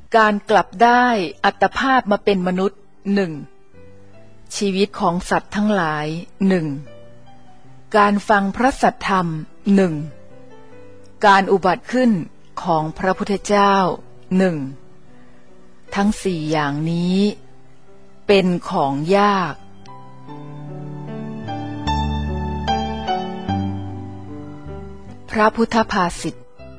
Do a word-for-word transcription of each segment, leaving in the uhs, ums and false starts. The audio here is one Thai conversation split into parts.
การกลับได้อัตภาพมาเป็นมนุษย์หนึ่งชีวิตของสัตว์ทั้งหลายหนึ่งการฟังพระสัทธรรมหนึ่งการอุบัติขึ้นของพระพุทธเจ้าหนึ่งทั้งสี่อย่างนี้เป็นของยากพระพุทธภาษิต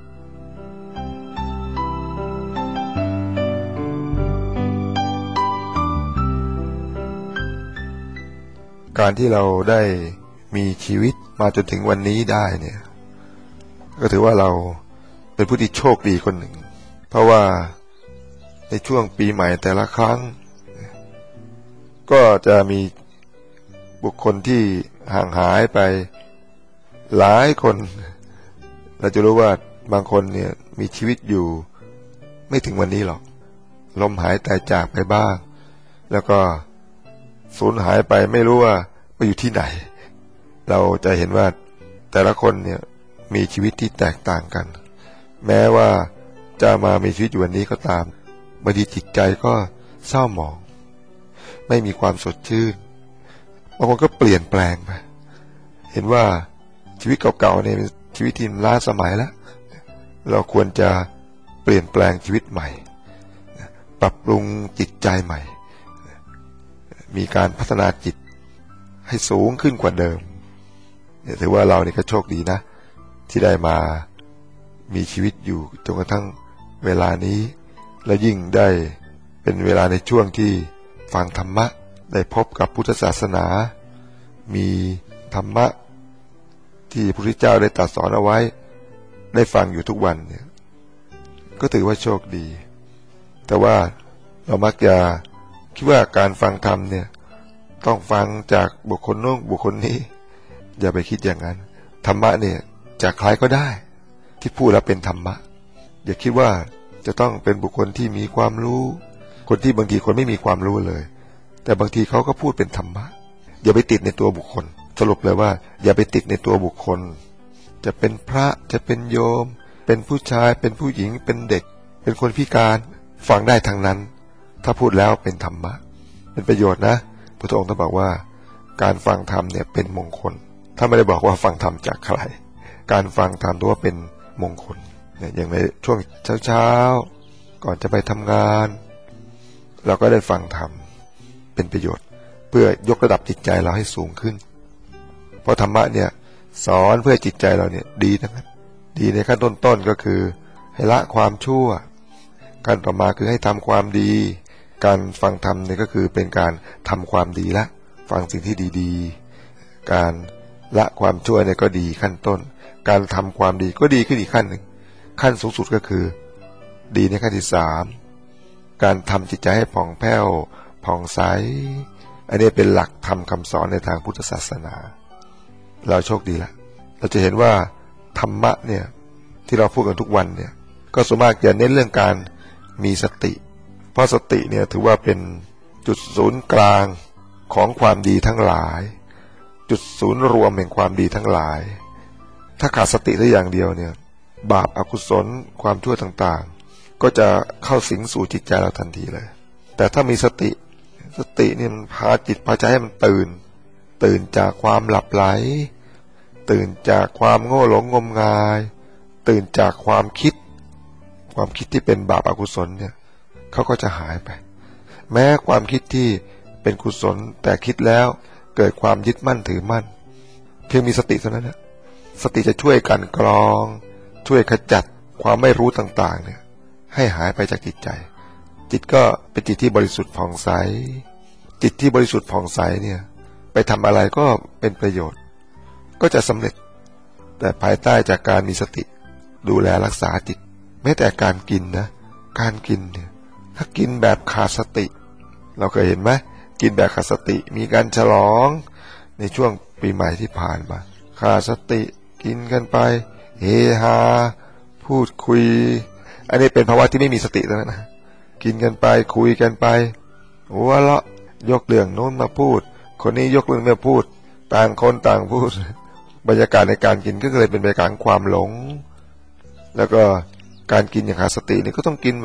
การที่เราได้มีชีวิตมาจนถึงวันนี้ได้เนี่ยก็ถือว่าเราเป็นผู้ที่โชคดีคนหนึ่งเพราะว่าในช่วงปีใหม่แต่ละครั้งก็จะมีบุคคลที่ห่างหายไปหลายคนเราจะรู้ว่าบางคนเนี่ยมีชีวิตอยู่ไม่ถึงวันนี้หรอกลมหายตายจากไปบ้างแล้วก็สูญหายไปไม่รู้ว่าไปอยู่ที่ไหนเราจะเห็นว่าแต่ละคนเนี่ยมีชีวิตที่แตกต่างกันแม้ว่าจะมามีชีวิตอยู่วันนี้ก็ตามบางทีจิตใจก็เศร้าหมองไม่มีความสดชื่นบางคนก็เปลี่ยนแปลงไปเห็นว่าชีวิตเก่าๆเนี่ยเป็นชีวิตที่ล้าสมัยแล้วเราควรจะเปลี่ยนแปลงชีวิตใหม่ปรับปรุงจิตใจใหม่มีการพัฒนาจิตให้สูงขึ้นกว่าเดิมเนี่ยถือว่าเรานี่ก็โชคดีนะที่ได้มามีชีวิตอยู่จนกระทั่งเวลานี้และยิ่งได้เป็นเวลาในช่วงที่ฟังธรรมะได้พบกับพุทธศาสนามีธรรมะที่พระพุทธเจ้าได้ตรัสสอนเอาไว้ได้ฟังอยู่ทุกวันเนี่ยก็ถือว่าโชคดีแต่ว่าเรามักจะคิดว่าการฟังธรรมเนี่ยต้องฟังจากบุคคลโน้นบุคคลนี้อย่าไปคิดอย่างนั้นธรรมะเนี่ยจากใครก็ได้ที่พูดแล้วเป็นธรรมะอย่าคิดว่าจะต้องเป็นบุคคลที่มีความรู้คนที่บางทีคนไม่มีความรู้เลยแต่บางทีเขาก็พูดเป็นธรรมะอย่าไปติดในตัวบุคคลสรุปเลยว่าอย่าไปติดในตัวบุคคลจะเป็นพระจะเป็นโยมเป็นผู้ชายเป็นผู้หญิงเป็นเด็กเป็นคนพิการฟังได้ทั้งนั้นถ้าพูดแล้วเป็นธรรมะเป็นประโยชน์นะพระองค์ต้องบอกว่าการฟังธรรมเนี่ยเป็นมงคลถ้าไม่ได้บอกว่าฟังธรรมจากใครการฟังธรรมถือว่าเป็นมงคลเนี่ยอย่างในช่วงเช้าๆก่อนจะไปทำงานเราก็ได้ฟังธรรมเป็นประโยชน์เพื่อยกระดับจิตใจเราให้สูงขึ้นเพราะธรรมะเนี่ยสอนเพื่อจิตใจเราเนี่ยดีทั้งนั้นดีในขั้นต้นๆก็คือให้ละความชั่วการต่อมาคือให้ทำความดีการฟังธรรมเนี่ยก็คือเป็นการทำความดีละฟังสิ่งที่ดีๆการละความชั่วเนี่ยก็ดีขั้นต้นการทำความดีก็ดีขึ้นอีกขั้นหนึ่งขั้นสูงสุดก็คือดีในขั้นที่สามการทำจิตใจให้ผ่องแผ้วผ่องใสอันนี้เป็นหลักธรรมคำสอนในทางพุทธศาสนาเราโชคดีละเราจะเห็นว่าธรรมะเนี่ยที่เราพูดกันทุกวันเนี่ยก็ส่วนมากจะเน้นเรื่องการมีสติเพราะสติเนี่ยถือว่าเป็นจุดศูนย์กลางของความดีทั้งหลายจุดศูนย์รวมแห่งความดีทั้งหลายถ้าขาดสติได้อย่างเดียวเนี่ยบาปอกุศลความชั่วต่างๆก็จะเข้าสิงสู่จิตใจเราทันทีเลยแต่ถ้ามีสติสติเนี่ยมันพาจิตพาใจให้มันตื่นตื่นจากความหลับไหลตื่นจากความโง่หลงงมงายตื่นจากความคิดความคิดที่เป็นบาปอกุศลเนี่ยเขาก็จะหายไปแม้ความคิดที่เป็นกุศลแต่คิดแล้วเกิดความยึดมั่นถือมั่นเพียงมีสติเท่านั้นนะสติจะช่วยกันกรองช่วยขจัดความไม่รู้ต่างๆเนี่ยให้หายไปจากจิตใจจิตก็เป็นจิตที่บริสุทธิ์ผ่องใสจิตที่บริสุทธิ์ผ่องใสเนี่ยไปทำอะไรก็เป็นประโยชน์ก็จะสำเร็จแต่ภายใต้จากการมีสติดูแลรักษาจิตแม้แต่การกินนะการกินเนี่ยถ้ากินแบบขาดสติเราเคยเห็นไหมกินแบบขาดสติมีการฉลองในช่วงปีใหม่ที่ผ่านมาขาดสติกินกันไปเฮฮาพูดคุยอันนี้เป็นภาวะที่ไม่มีสติแล้วนะกินกันไปคุยกันไปหัวเราะยกเรื่องโน้นมาพูดคนนี้ยกเรื่องมาพูดต่างคนต่างพูดบรรยากาศในการกินก็เลยเป็นบรรยากาศความหลงแล้วก็การกินอย่างขาดสตินี่ก็ต้องกินแบบ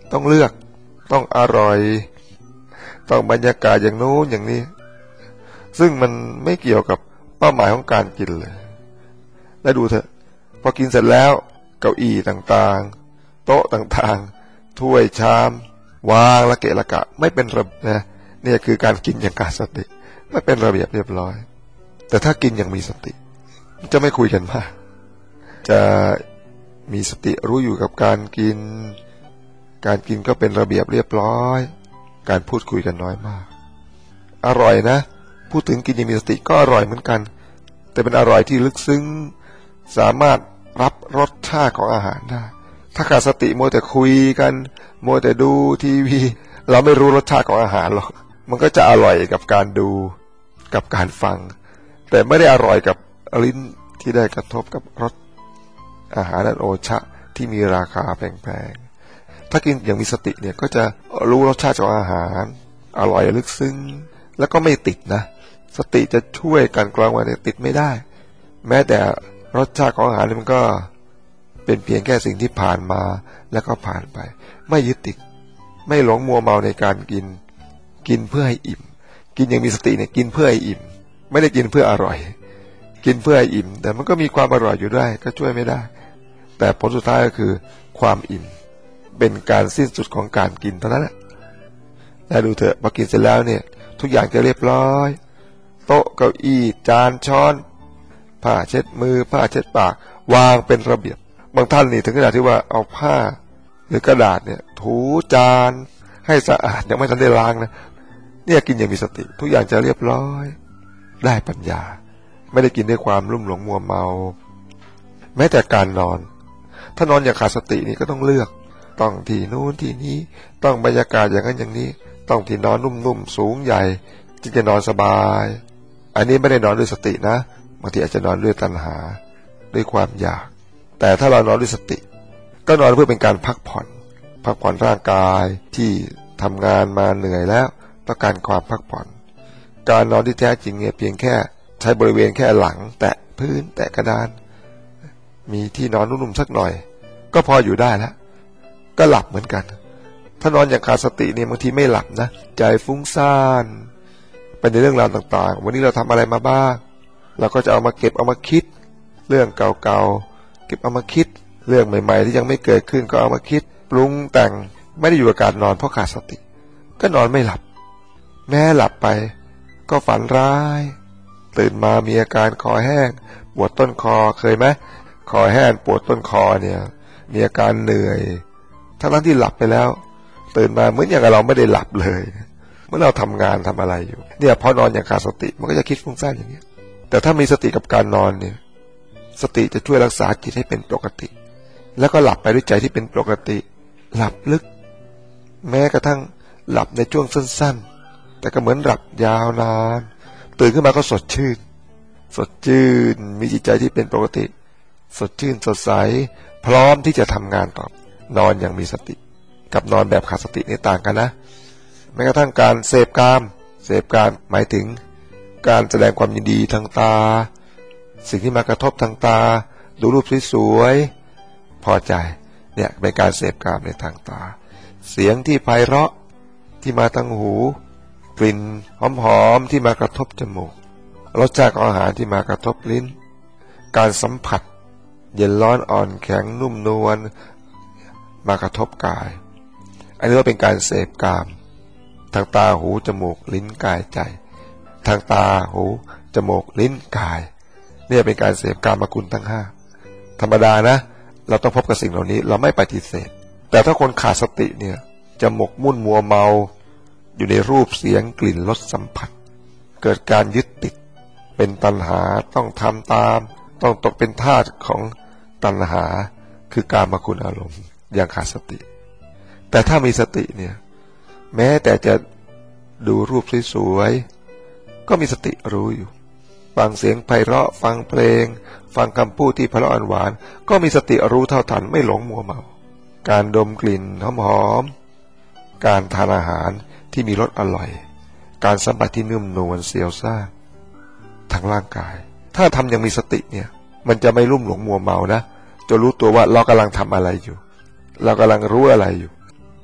ต้องเลือกต้องอร่อยต้องบรรยากาศอย่างโน้นอย่างนี้ซึ่งมันไม่เกี่ยวกับเป้าหมายของการกินเลยแล้วดูเถอะพอกินเสร็จแล้วเก้าอี้ต่างๆโต๊ะต่างๆถ้วยชามวางละเกะละกะไม่เป็นระเบียบนะเนี่ยคือการกินอย่างขาดสติไม่เป็นระเบียบเรียบร้อยแต่ถ้ากินอย่างมีสติจะไม่คุยกันมากจะมีสติรู้อยู่กับการกินการกินก็เป็นระเบียบเรียบร้อยการพูดคุยกันน้อยมากอร่อยนะพูดถึงกินอย่างมีสติก็อร่อยเหมือนกันแต่เป็นอร่อยที่ลึกซึ้งสามารถรับรสชาติของอาหารได้ถ้าขาดสติมัวแต่คุยกันมัวแต่ดูทีวีเราไม่รู้รสชาติของอาหารหรอกมันก็จะอร่อยกับการดูกับการฟังแต่ไม่ได้อร่อยกับลิ้นที่ได้กระทบกับรสอาหารอันโอชะที่มีราคาแพงๆถ้ากินอย่างมีสติเนี่ยก็จะรู้รสชาติของอาหารอร่อยลึกซึ้งแล้วก็ไม่ติดนะสติจะช่วยกันกรองว่าติดไม่ได้แม้แต่รสชาติของอาหารมันก็เป็นเพียงแค่สิ่งที่ผ่านมาแล้วก็ผ่านไปไม่ยึดติดไม่หลงมัวเมาในการกินกินเพื่อให้อิ่มกินอย่างมีสติเนี่ยกินเพื่อให้อิ่มไม่ได้กินเพื่ออร่อยกินเพื่อให้อิ่มแต่มันก็มีความอร่อยอยู่ได้ก็ช่วยไม่ได้แต่ผลสุดท้ายก็คือความอิ่มเป็นการสิ้นสุดของการกินเท่านั้นแหละแล้วดูเถอะพอกินเสร็จแล้วเนี่ยทุกอย่างจะเรียบร้อยโต๊ะเก้าอี้จานช้อนผ้าเช็ดมือผ้าเช็ดปากวางเป็นระเบียบบางท่านนี่ถึงขนาดที่ว่าเอาผ้าหรือกระดาษเนี่ยถูจานให้สะอาดยังไม่ทันได้ล้างนะเนี่ยกินอย่างมีสติทุกอย่างจะเรียบร้อยได้ปัญญาไม่ได้กินด้วยความลุ่มหลงมัวเมาแม้แต่การนอนถ้านอนอย่างขาดสตินี่ก็ต้องเลือกต้องที่นู้นที่นี้ต้องบรรยากาศอย่างนั้นอย่างนี้ต้องที่นอนนุ่มๆสูงใหญ่จึงจะนอนสบายอันนี้ไม่ได้นอนด้วยสตินะบางทีอาจจะนอนด้วยตัณหาด้วยความอยากแต่ถ้าเรานอนด้วยสติก็นอนเพื่อเป็นการพักผ่อนพักผ่อนร่างกายที่ทำงานมาเหนื่อยแล้วต้องการความพักผ่อนการนอนที่แท้จริงเนี่ยเพียงแค่ใช้บริเวณแค่หลังแตะพื้นแตะกระดานมีที่นอนนุ่มๆสักหน่อยก็พออยู่ได้แล้วก็หลับเหมือนกันถ้านอนอย่างขาดสติเนี่ยบางทีไม่หลับนะใจฟุ้งซ่านไปในเรื่องราวต่างๆวันนี้เราทำอะไรมาบ้างเราก็จะเอามาเก็บเอามาคิดเรื่องเก่าๆเก็บเอามาคิดเรื่องใหม่ๆที่ยังไม่เกิดขึ้นก็เอามาคิดปรุงแต่งไม่ได้อยู่กับการนอนเพราะขาดสติก็นอนไม่หลับแม้หลับไปก็ฝันร้ายตื่นมามีอาการคอแห้งปวดต้นคอเคยไหมคอแห้งปวดต้นคอเนี่ยมีอาการเหนื่อยทั้งที่หลับไปแล้วตื่นมาเหมือนอย่างเราไม่ได้หลับเลยเมื่อเราทำงานทำอะไรอยู่เนี่ยพอนอนอย่างขาดสติมันก็จะคิดฟุ้งซ่านอย่างนี้แต่ถ้ามีสติกับการนอนเนี่ยสติจะช่วยรักษาจิตให้เป็นปกติแล้วก็หลับไปด้วยใจที่เป็นปกติหลับลึกแม้กระทั่งหลับในช่วงสั้นๆแต่ก็เหมือนหลับยาวนานตื่นขึ้นมาก็สดชื่นสดชื่นมีจิตใจที่เป็นปกติสดชื่นสดใสพร้อมที่จะทำงานต่อนอนอย่างมีสติกับนอนแบบขาดสตินี่ต่างกันนะแม้กระทั่งการเสพกามเสพกามหมายถึงการแสดงความยินดีทางตาสิ่งที่มากระทบทางตาดูรูปสวยๆพอใจเนี่ยเป็นการเสพกามในทางตาเสียงที่ไพเราะที่มาทางหูกลิ่นหอมๆที่มากระทบจมูกรสชาติของอาหารที่มากระทบลิ้นการสัมผัสเย็นร้อนอ่อนแข็งนุ่มนวลมากระทบกายอันนี้ก็เป็นการเสพกามทางตาหูจมูกลิ้นกายใจทางตาหูจมูกลิ้นกายเนี่ยเป็นการเสพกามคุณทั้งห้าธรรมดานะเราต้องพบกับสิ่งเหล่านี้เราไม่ปฏิเสธแต่ถ้าคนขาดสติเนี่ยจะหมกมุ่นมัวเมาอยู่ในรูปเสียงกลิ่นรสสัมผัสเกิดการยึดติดเป็นตัณหาต้องทำตามต้องตกเป็นทาสของตัณหาคือกามคุณอารมณ์อย่างขาดสติแต่ถ้ามีสติเนี่ยแม้แต่จะดูรูปสวยๆก็มีสติรู้อยู่ฟังเสียงไพเราะฟังเพลงฟังคำพูดที่ไพเราะหวานก็มีสติรู้เท่าทันไม่หลงมัวเมาการดมกลิ่นหอมๆการทานอาหารที่มีรสอร่อยการสัมผัสที่นุ่มนวลเสียวซ่าทางร่างกายถ้าทำอย่างมีสติเนี่ยมันจะไม่ลุ่มหลงมัวเมานะจะรู้ตัวว่าเรากำลังทำอะไรอยู่เรากำลังรู้อะไรอยู่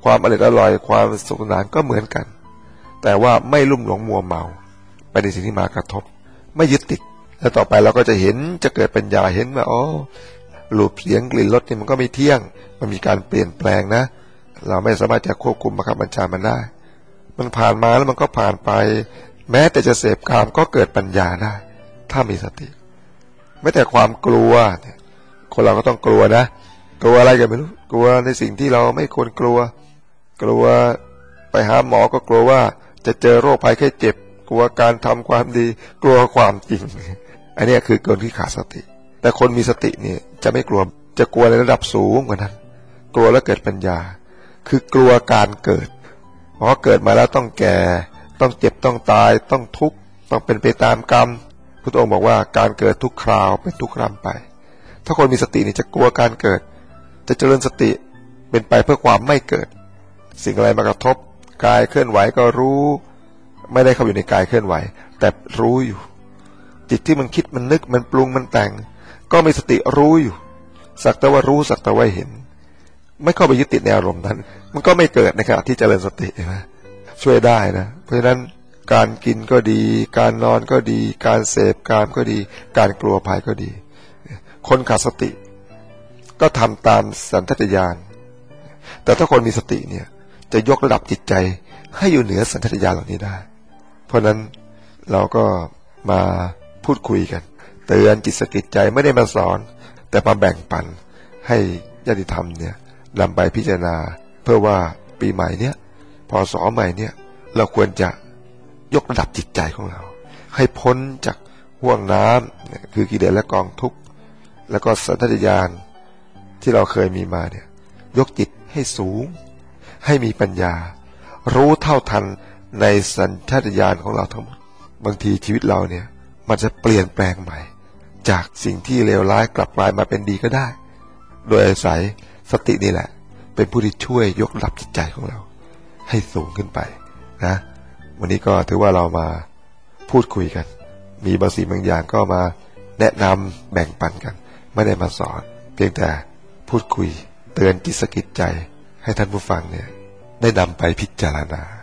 ความอร่อยอร่อยความสนุกสนานก็เหมือนกันแต่ว่าไม่ลุ่มหลงมัวเมาไปในสิ่งที่มากระทบไม่ยึดติดแล้วต่อไปเราก็จะเห็นจะเกิดปัญญาเห็นว่าอ๋อรูปเสียงกลิ่นรสนี่มันก็ไม่เที่ยงมันมีการเปลี่ยนแปลงนะเราไม่สามารถจะควบคุมบังคับบัญชามันได้มันผ่านมาแล้วมันก็ผ่านไปแม้แต่จะเสพกามก็เกิดปัญญาได้ถ้ามีสติแม้แต่ความกลัวเนี่ยคนเราก็ต้องกลัวนะกลัวอะไรกันไม่รู้กลัวในสิ่งที่เราไม่ควรกลัวกลัวไปหาหมอก็กลัวว่าจะเจอโรคภัยไข้เจ็บกลัวการทำความดีกลัวความจริงอันนี้คือคนที่ขาดสติแต่คนมีสติเนี่ยจะไม่กลัวจะกลัวในระดับสูงกว่านั้นกลัวแล้วเกิดปัญญาคือกลัวการเกิดเพราะเกิดมาแล้วต้องแก่ต้องเจ็บต้องตายต้องทุกข์ต้องเป็นไปตามกรรมพุทธองค์บอกว่าการเกิดทุกคราวเป็นทุกครำไปถ้าคนมีสตินี่จะกลัวการเกิดจะเจริญสติเป็นไปเพื่อความไม่เกิดสิ่งอะไรมากระทบกายเคลื่อนไหวก็รู้ไม่ได้เข้าอยู่ในกายเคลื่อนไหวแต่รู้อยู่จิตที่มันคิดมันนึกมันปรุงมันแต่งก็มีสติรู้อยู่สักแต่ว่ารู้สักแต่ว่าเห็นไม่เข้าไปยึดติดในอารมณ์นั้นมันก็ไม่เกิดในขณะที่เจริญสตินะช่วยได้นะเพราะฉะนั้นการกินก็ดีการนอนก็ดีการเสพกามก็ดีการกลัวภัยก็ดีคนขาดสติก็ทำตามสัญชาตญาณแต่ถ้าคนมีสติเนี่ยจะยกระดับจิตใจให้อยู่เหนือสัญชาตญาณเหล่านี้ได้เพราะนั้นเราก็มาพูดคุยกันเตือนจิตสกิดใจไม่ได้มาสอนแต่มาแบ่งปันให้ญาติธรรมเนี่ยนำไปพิจารณาเพื่อว่าปีใหม่เนี้ยพศใหม่เนี่ยเราควรจะยกระดับจิตใจของเราให้พ้นจากห่วงน้ำคือกิเลสและกองทุกข์แล้วก็สัญชาตญาณที่เราเคยมีมาเนี่ยยกจิตให้สูงให้มีปัญญารู้เท่าทันในสัญชาตญาณของเราทั้งหมดบางทีชีวิตเราเนี่ยมันจะเปลี่ยนแปลงใหม่จากสิ่งที่เลวร้ายกลับกลายมาเป็นดีก็ได้โดยอาศัยสตินี่แหละเป็นผู้ที่ช่วยยกระดับจิตใจของเราให้สูงขึ้นไปนะวันนี้ก็ถือว่าเรามาพูดคุยกันมีบางสิ่งบางอย่างก็มาแนะนำแบ่งปันกันไม่ได้มาสอนเพียงแต่พูดคุยเตือนจิตสกิดใจให้ท่านผู้ฟังเนี่ยได้นำไปพิจารณา